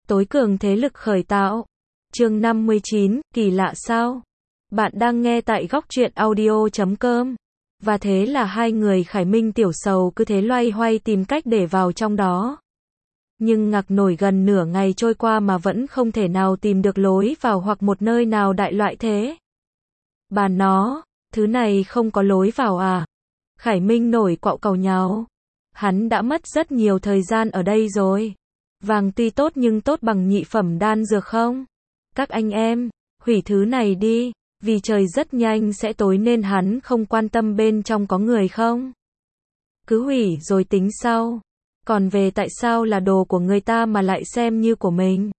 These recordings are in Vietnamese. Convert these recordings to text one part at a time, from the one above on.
Tối cường thế lực khởi tạo. Chương 59, kỳ lạ sao? Bạn đang nghe tại góc truyện audio.com. Và thế là hai người Khải Minh Tiểu Sầu cứ thế loay hoay tìm cách để vào trong đó. Nhưng ngặc nổi gần nửa ngày trôi qua mà vẫn không thể nào tìm được lối vào hoặc một nơi nào đại loại thế. Bà nó, thứ này không có lối vào à? Khải Minh nổi quạo càu nhàu. Hắn đã mất rất nhiều thời gian ở đây rồi. Vàng tuy tốt nhưng tốt bằng nhị phẩm đan dược không? Các anh em, hủy thứ này đi, vì trời rất nhanh sẽ tối nên hắn không quan tâm bên trong có người không. Cứ hủy rồi tính sau. Còn về tại sao là đồ của người ta mà lại xem như của mình?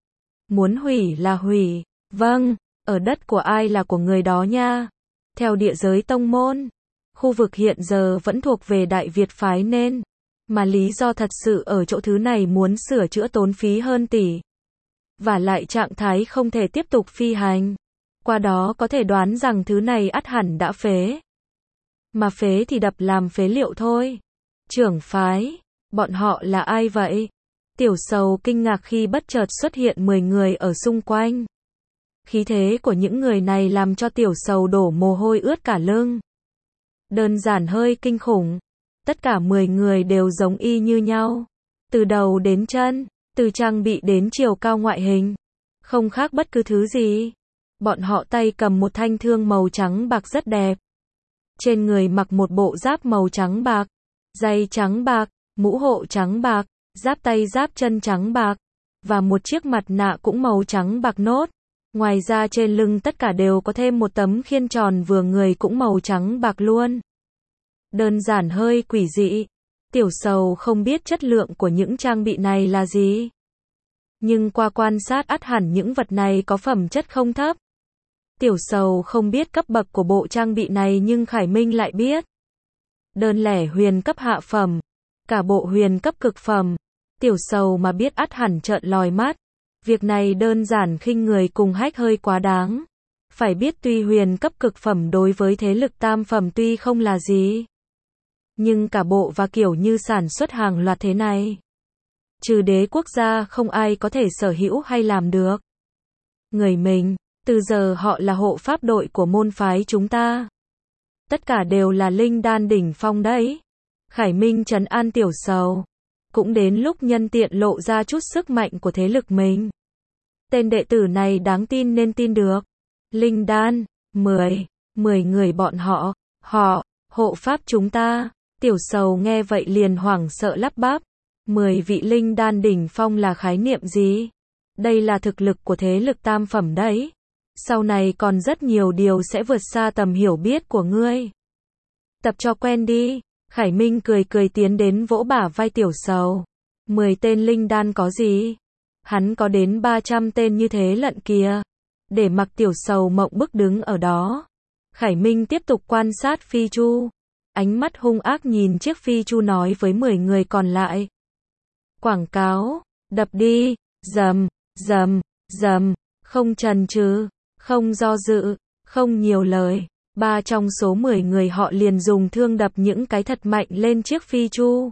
Muốn hủy là hủy. Vâng, ở đất của ai là của người đó nha. Theo địa giới tông môn, khu vực hiện giờ vẫn thuộc về Đại Việt phái nên, mà lý do thật sự ở chỗ thứ này muốn sửa chữa tốn phí hơn tỷ. Và lại trạng thái không thể tiếp tục phi hành. Qua đó có thể đoán rằng thứ này ắt hẳn đã phế. Mà phế thì đập làm phế liệu thôi. Trưởng phái, bọn họ là ai vậy? Tiểu Sầu kinh ngạc khi bất chợt xuất hiện 10 người ở xung quanh. Khí thế của những người này làm cho Tiểu Sầu đổ mồ hôi ướt cả lưng. Đơn giản hơi kinh khủng. Tất cả 10 người đều giống y như nhau. Từ đầu đến chân, từ trang bị đến chiều cao ngoại hình. Không khác bất cứ thứ gì. Bọn họ tay cầm một thanh thương màu trắng bạc rất đẹp. Trên người mặc một bộ giáp màu trắng bạc. Giày trắng bạc, mũ hộ trắng bạc, giáp tay giáp chân trắng bạc. Và một chiếc mặt nạ cũng màu trắng bạc nốt. Ngoài ra trên lưng tất cả đều có thêm một tấm khiên tròn vừa người cũng màu trắng bạc luôn. Đơn giản hơi quỷ dị. Tiểu Sầu không biết chất lượng của những trang bị này là gì. Nhưng qua quan sát ắt hẳn những vật này có phẩm chất không thấp. Tiểu Sầu không biết cấp bậc của bộ trang bị này nhưng Khải Minh lại biết. Đơn lẻ huyền cấp hạ phẩm, cả bộ huyền cấp cực phẩm. Tiểu Sầu mà biết ắt hẳn trợn lòi mắt. Việc này đơn giản khinh người cùng hách hơi quá đáng. Phải biết tuy huyền cấp cực phẩm đối với thế lực tam phẩm tuy không là gì. Nhưng cả bộ và kiểu như sản xuất hàng loạt thế này. Trừ đế quốc gia không ai có thể sở hữu hay làm được. Người mình, từ giờ họ là hộ pháp đội của môn phái chúng ta. Tất cả đều là linh đan đỉnh phong đấy. Khải Minh trấn an Tiểu Sầu. Cũng đến lúc nhân tiện lộ ra chút sức mạnh của thế lực mình. Tên đệ tử này đáng tin nên tin được. Linh đan, 10 người bọn họ, hộ pháp chúng ta. Tiểu Sầu nghe vậy liền hoảng sợ lắp bắp. 10 vị linh đan đỉnh phong là khái niệm gì? Đây là thực lực của thế lực tam phẩm đấy. Sau này còn rất nhiều điều sẽ vượt xa tầm hiểu biết của ngươi. Tập cho quen đi. Khải Minh cười cười tiến đến vỗ bả vai Tiểu Sầu. 10 tên linh đan có gì? Hắn có đến 300 tên như thế lận kìa. Để mặc Tiểu Sầu mộng bức đứng ở đó. Khải Minh tiếp tục quan sát Phi Chu. Ánh mắt hung ác nhìn chiếc Phi Chu nói với 10 người còn lại. Quảng cáo, đập đi, dầm, dầm, dầm, không chần chừ, không do dự, không nhiều lời. 3 trong số 10 người họ liền dùng thương đập những cái thật mạnh lên chiếc Phi Chu.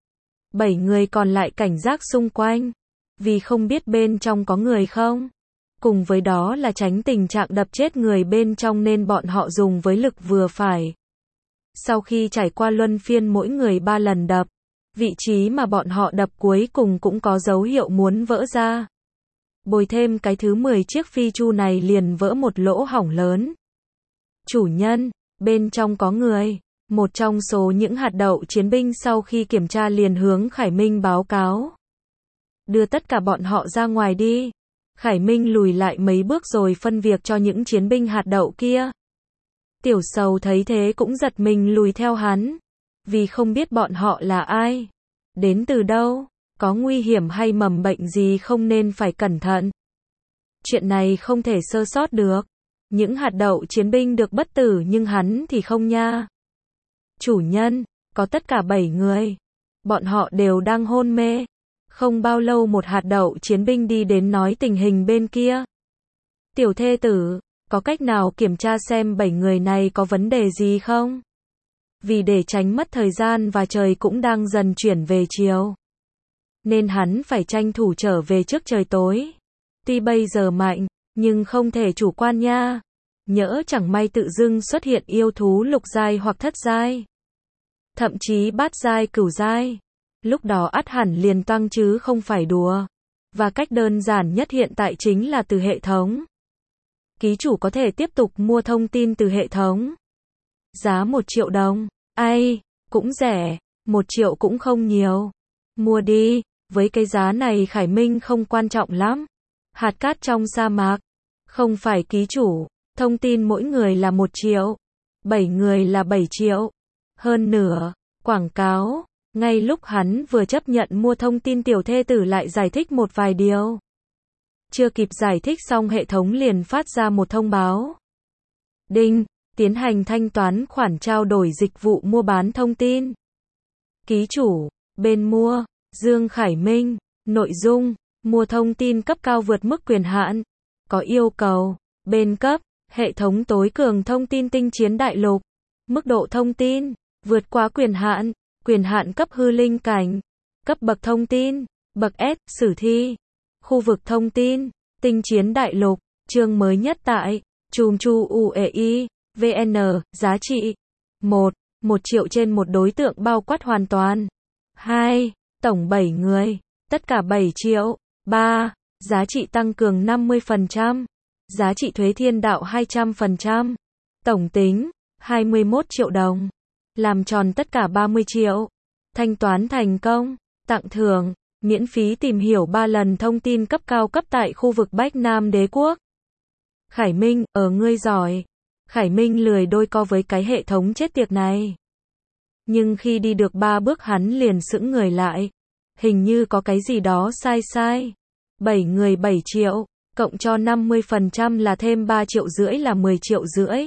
7 người còn lại cảnh giác xung quanh. Vì không biết bên trong có người không. Cùng với đó là tránh tình trạng đập chết người bên trong nên bọn họ dùng với lực vừa phải. Sau khi trải qua luân phiên mỗi người 3 lần đập, vị trí mà bọn họ đập cuối cùng cũng có dấu hiệu muốn vỡ ra. Bồi thêm cái thứ 10 chiếc Phi Chu này liền vỡ một lỗ hổng lớn. Chủ nhân, bên trong có người. Một trong số những hạt đậu chiến binh sau khi kiểm tra liền hướng Khải Minh báo cáo. Đưa tất cả bọn họ ra ngoài đi. Khải Minh lùi lại mấy bước rồi phân việc cho những chiến binh hạt đậu kia. Tiểu Sầu thấy thế cũng giật mình lùi theo hắn. Vì không biết bọn họ là ai. Đến từ đâu. Có nguy hiểm hay mầm bệnh gì không nên phải cẩn thận. Chuyện này không thể sơ sót được. Những hạt đậu chiến binh được bất tử nhưng hắn thì không nha. Chủ nhân, có tất cả 7 người. Bọn họ đều đang hôn mê. Không bao lâu một hạt đậu chiến binh đi đến nói tình hình bên kia. Tiểu thê tử, có cách nào kiểm tra xem 7 người này có vấn đề gì không? Vì để tránh mất thời gian và trời cũng đang dần chuyển về chiều. nên hắn phải tranh thủ trở về trước trời tối. Tuy bây giờ mạnh, nhưng không thể chủ quan nha. Nhỡ chẳng may tự dưng xuất hiện yêu thú lục giai hoặc thất giai. Thậm chí bát giai cửu giai. Lúc đó ắt hẳn liền toang chứ không phải đùa. Và cách đơn giản nhất hiện tại chính là từ hệ thống. Ký chủ có thể tiếp tục mua thông tin từ hệ thống. Giá 1 triệu đồng. Ai, cũng rẻ, 1 triệu cũng không nhiều. Mua đi, với cái giá này Khải Minh không quan trọng lắm. Hạt cát trong sa mạc. Không phải ký chủ, thông tin mỗi người là 1 triệu. 7 người là 7 triệu. Hơn nữa, quảng cáo. Ngay lúc hắn vừa chấp nhận mua thông tin tiểu thê tử lại giải thích một vài điều. Chưa kịp giải thích xong hệ thống liền phát ra một thông báo. Đinh, tiến hành thanh toán khoản trao đổi dịch vụ mua bán thông tin. Ký chủ, bên mua, Dương Khải Minh. Nội dung, mua thông tin cấp cao vượt mức quyền hạn. Có yêu cầu, bên cấp, hệ thống tối cường thông tin tinh chiến đại lục. Mức độ thông tin, vượt quá quyền hạn cấp hư linh cảnh. Cấp bậc thông tin, bậc S, sử thi. Khu vực thông tin, tinh chiến đại lục, chương mới nhất tại, chùm chu UEI, VN, giá trị. 1. 1 triệu trên một đối tượng bao quát hoàn toàn. 2. Tổng 7 người, tất cả 7 triệu. 3. Giá trị tăng cường 50%. Giá trị thuế thiên đạo 200%. Tổng tính, 21 triệu đồng. Làm tròn tất cả 30 triệu. Thanh toán thành công. Tặng thưởng, miễn phí tìm hiểu 3 lần thông tin cấp cao cấp tại khu vực Bách Nam Đế Quốc. Khải Minh, ngươi giỏi. Khải Minh lười đôi co với cái hệ thống chết tiệt này. Nhưng khi đi được 3 bước hắn liền sững người lại. Hình như có cái gì đó sai. 7 người 7 triệu, cộng cho 50% là thêm 3 triệu rưỡi là 10 triệu rưỡi.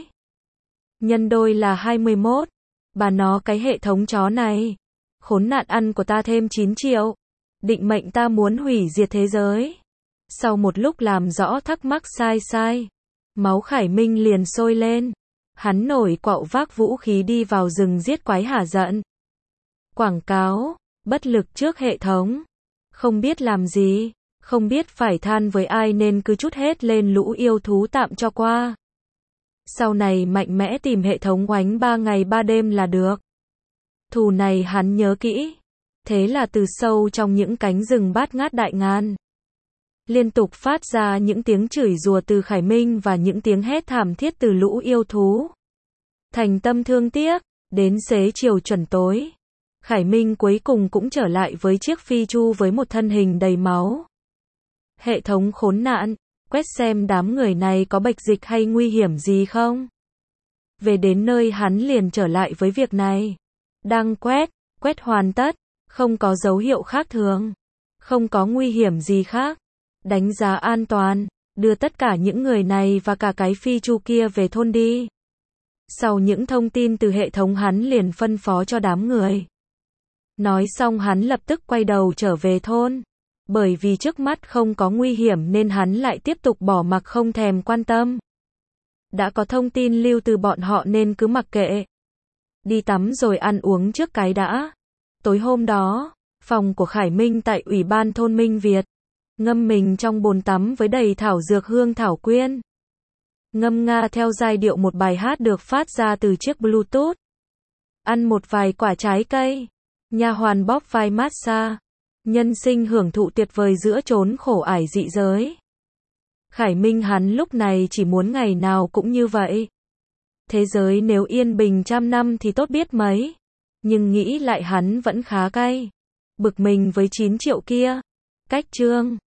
Nhân đôi là 21. Bà nó cái hệ thống chó này. Khốn nạn ăn của ta thêm 9 triệu. Định mệnh ta muốn hủy diệt thế giới. Sau một lúc làm rõ thắc mắc sai. Máu Khải Minh liền sôi lên. Hắn nổi quạo vác vũ khí đi vào rừng giết quái hả giận. Quảng cáo, bất lực trước hệ thống. Không biết làm gì, không biết phải than với ai nên cứ trút hết lên lũ yêu thú tạm cho qua. Sau này mạnh mẽ tìm hệ thống oánh 3 ngày 3 đêm là được. Thù này hắn nhớ kỹ. Thế là từ sâu trong những cánh rừng bát ngát đại ngàn, liên tục phát ra những tiếng chửi rủa từ Khải Minh và những tiếng hét thảm thiết từ lũ yêu thú. Thành tâm thương tiếc, đến xế chiều chuẩn tối. Khải Minh cuối cùng cũng trở lại với chiếc phi chu với một thân hình đầy máu. Hệ thống khốn nạn, quét xem đám người này có bệnh dịch hay nguy hiểm gì không. Về đến nơi hắn liền trở lại với việc này. Đang quét hoàn tất, không có dấu hiệu khác thường, không có nguy hiểm gì khác. Đánh giá an toàn, đưa tất cả những người này và cả cái phi chu kia về thôn đi. Sau những thông tin từ hệ thống hắn liền phân phó cho đám người. Nói xong hắn lập tức quay đầu trở về thôn. Bởi vì trước mắt không có nguy hiểm nên hắn lại tiếp tục bỏ mặc không thèm quan tâm. Đã có thông tin lưu từ bọn họ nên cứ mặc kệ. Đi tắm rồi ăn uống trước cái đã. Tối hôm đó, phòng của Khải Minh tại Ủy ban thôn Minh Việt. Ngâm mình trong bồn tắm với đầy thảo dược hương thảo quyên. Ngâm nga theo giai điệu một bài hát được phát ra từ chiếc Bluetooth. Ăn một vài quả trái cây. Nha hoàn bóp vai massage. Nhân sinh hưởng thụ tuyệt vời giữa chốn khổ ải dị giới. Khải Minh hắn lúc này chỉ muốn ngày nào cũng như vậy. Thế giới nếu yên bình 100 năm thì tốt biết mấy. Nhưng nghĩ lại hắn vẫn khá cay. Bực mình với 9 triệu kia. Cách chương